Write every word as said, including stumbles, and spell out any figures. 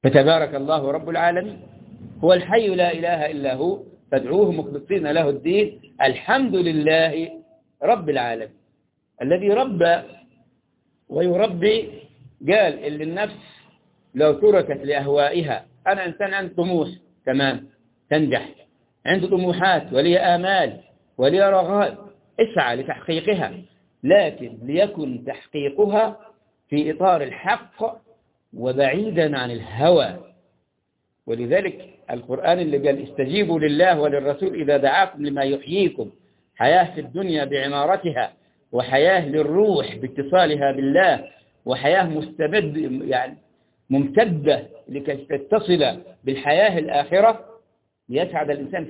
فتبارك الله رب العالمين هو الحي لا إله إلا هو، فادعوه مخلصين له الدين، الحمد لله رب العالمين الذي ربى ويربي. قال إن النفس لو تركت لأهوائها، أنا إنسان عندي طموح تمام تنجح، عندي طموحات ولي آمال ولي رغائب، اسعى لتحقيقها، لكن ليكن تحقيقها في إطار الحق وبعيدا عن الهوى. ولذلك القرآن اللي قال استجيبوا لله وللرسول إذا دعاكم لما يحييكم، حياة في الدنيا بعمارتها، وحياة للروح باتصالها بالله، وحياة مستمد يعني ممتدة لكي تتصل بالحياة الآخرة، ليسعد الإنسان